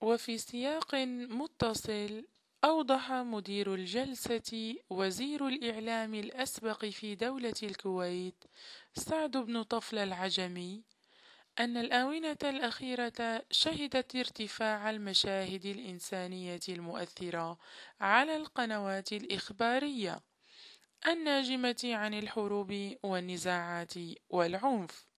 وفي سياق متصل، أوضح مدير الجلسة وزير الإعلام الأسبق في دولة الكويت سعد بن طفل العجمي أن الآونة الأخيرة شهدت ارتفاع المشاهد الإنسانية المؤثرة على القنوات الإخبارية الناجمة عن الحروب والنزاعات والعنف.